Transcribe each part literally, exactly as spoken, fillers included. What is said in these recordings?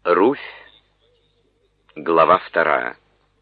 Руфь, глава вторая.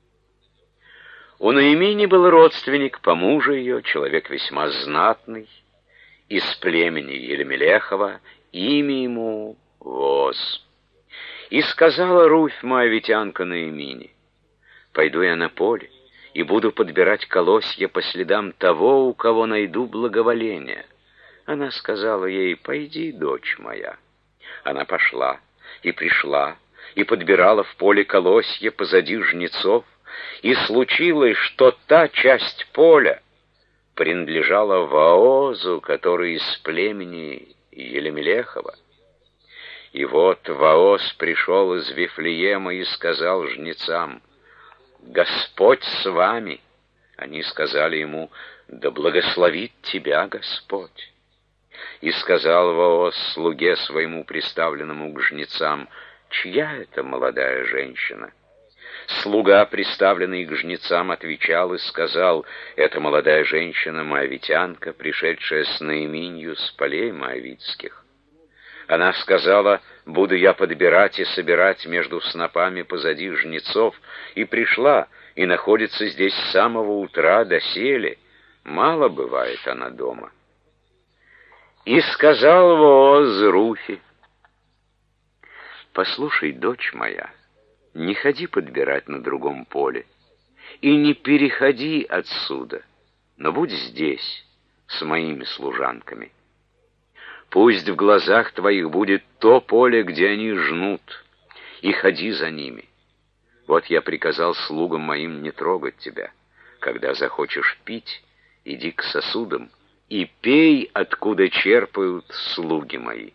У Наимини был родственник по мужу ее, человек весьма знатный, из племени Елемелехова, имя ему Воз. И сказала Руфь, моавитянка, Наимини: «Пойду я на поле и буду подбирать колосья по следам того, у кого найду благоволение». Она сказала ей: «Пойди, дочь моя». Она пошла и пришла, и подбирала в поле колосья позади жнецов, и случилось, что та часть поля принадлежала Воозу, который из племени Елемелехова. И вот Вооз пришел из Вифлеема и сказал жнецам: «Господь с вами». Они сказали ему: «Да благословит тебя Господь». И сказал Вооз слуге своему, приставленному к жнецам: «Чья это молодая женщина?» Слуга, приставленный к жнецам, отвечал и сказал: «Это молодая женщина, моавитянка, пришедшая с Наиминью с полей моавитских». Она сказала: «Буду я подбирать и собирать между снопами позади жнецов», и пришла, и находится здесь с самого утра доселе. Мало бывает она дома. И сказал Вооз Руфи: «Послушай, дочь моя, не ходи подбирать на другом поле, и не переходи отсюда, но будь здесь с моими служанками. Пусть в глазах твоих будет то поле, где они жнут, и ходи за ними. Вот я приказал слугам моим не трогать тебя. Когда захочешь пить, иди к сосудам и пей, откуда черпают слуги мои».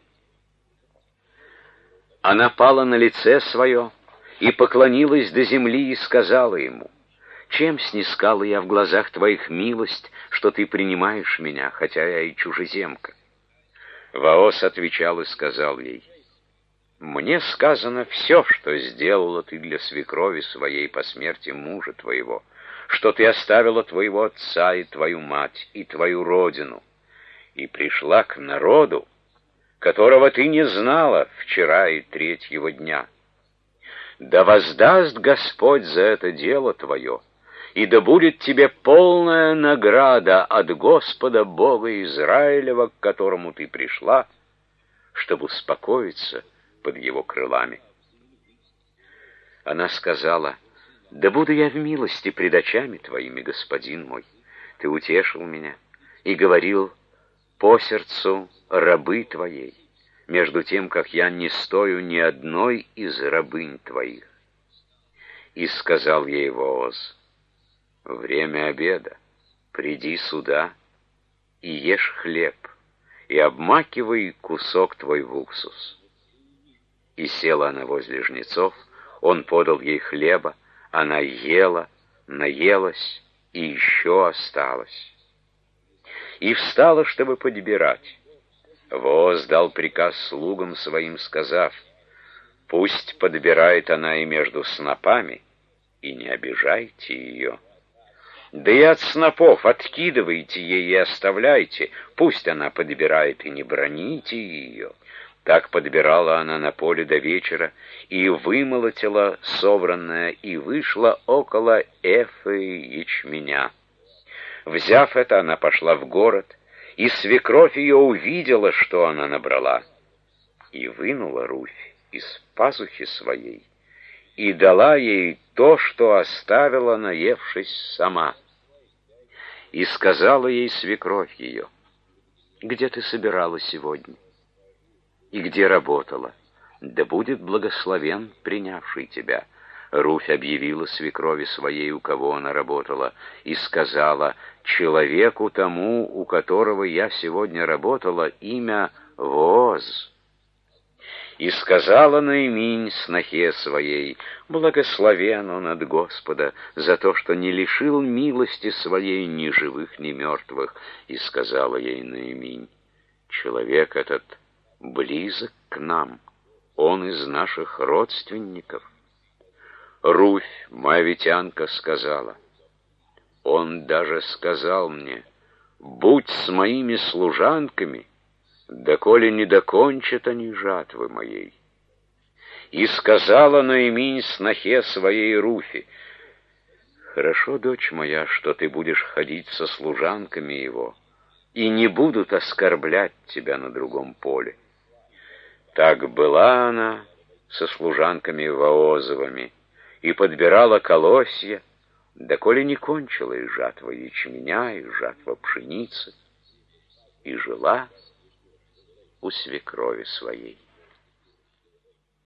Она пала на лице свое и поклонилась до земли и сказала ему: «Чем снискала я в глазах твоих милость, что ты принимаешь меня, хотя я и чужеземка?» Вооз отвечал и сказал ей: «Мне сказано все, что сделала ты для свекрови своей по смерти мужа твоего, что ты оставила твоего отца и твою мать и твою родину, и пришла к народу, которого ты не знала вчера и третьего дня. Да воздаст Господь за это дело твое, и да будет тебе полная награда от Господа Бога Израилева, к которому ты пришла, чтобы успокоиться под его крылами». Она сказала: «Да буду я в милости пред очами твоими, господин мой. Ты утешил меня и говорил по сердцу рабы твоей, между тем, как я не стою ни одной из рабынь твоих». И сказал ей Вооз: «Время обеда, приди сюда и ешь хлеб, и обмакивай кусок твой в уксус». И села она возле жнецов, он подал ей хлеба, она ела, наелась и еще осталось. И встала, чтобы подбирать. Вооз дал приказ слугам своим, сказав: «Пусть подбирает она и между снопами, и не обижайте ее. Да и от снопов откидывайте ей и оставляйте, пусть она подбирает, и не броните ее». Так подбирала она на поле до вечера, и вымолотила собранное, и вышла около эфы ячменя. Взяв это, она пошла в город, и свекровь ее увидела, что она набрала, и вынула Руфь из пазухи своей, и дала ей то, что оставила, наевшись сама. И сказала ей свекровь ее: «Где ты собирала сегодня? И где работала? Да будет благословен принявший тебя». Руфь объявила свекрови своей, у кого она работала, и сказала: «Человеку тому, у которого я сегодня работала, имя Вооз». И сказала Наиминь снохе своей: «Благословен он от Господа за то, что не лишил милости своей ни живых, ни мертвых». И сказала ей Наиминь: «Человек этот близок к нам, он из наших родственников». Руфь, моавитянка, сказала: «Он даже сказал мне: будь с моими служанками, доколе не докончат они жатвы моей». И сказала Ноэминь снохе своей Руфи: «Хорошо, дочь моя, что ты будешь ходить со служанками его, и не будут оскорблять тебя на другом поле». Так была она со служанками Воозовыми и подбирала колосья, доколе не кончила и жатва ячменя, и жатва пшеницы, и жила у свекрови своей.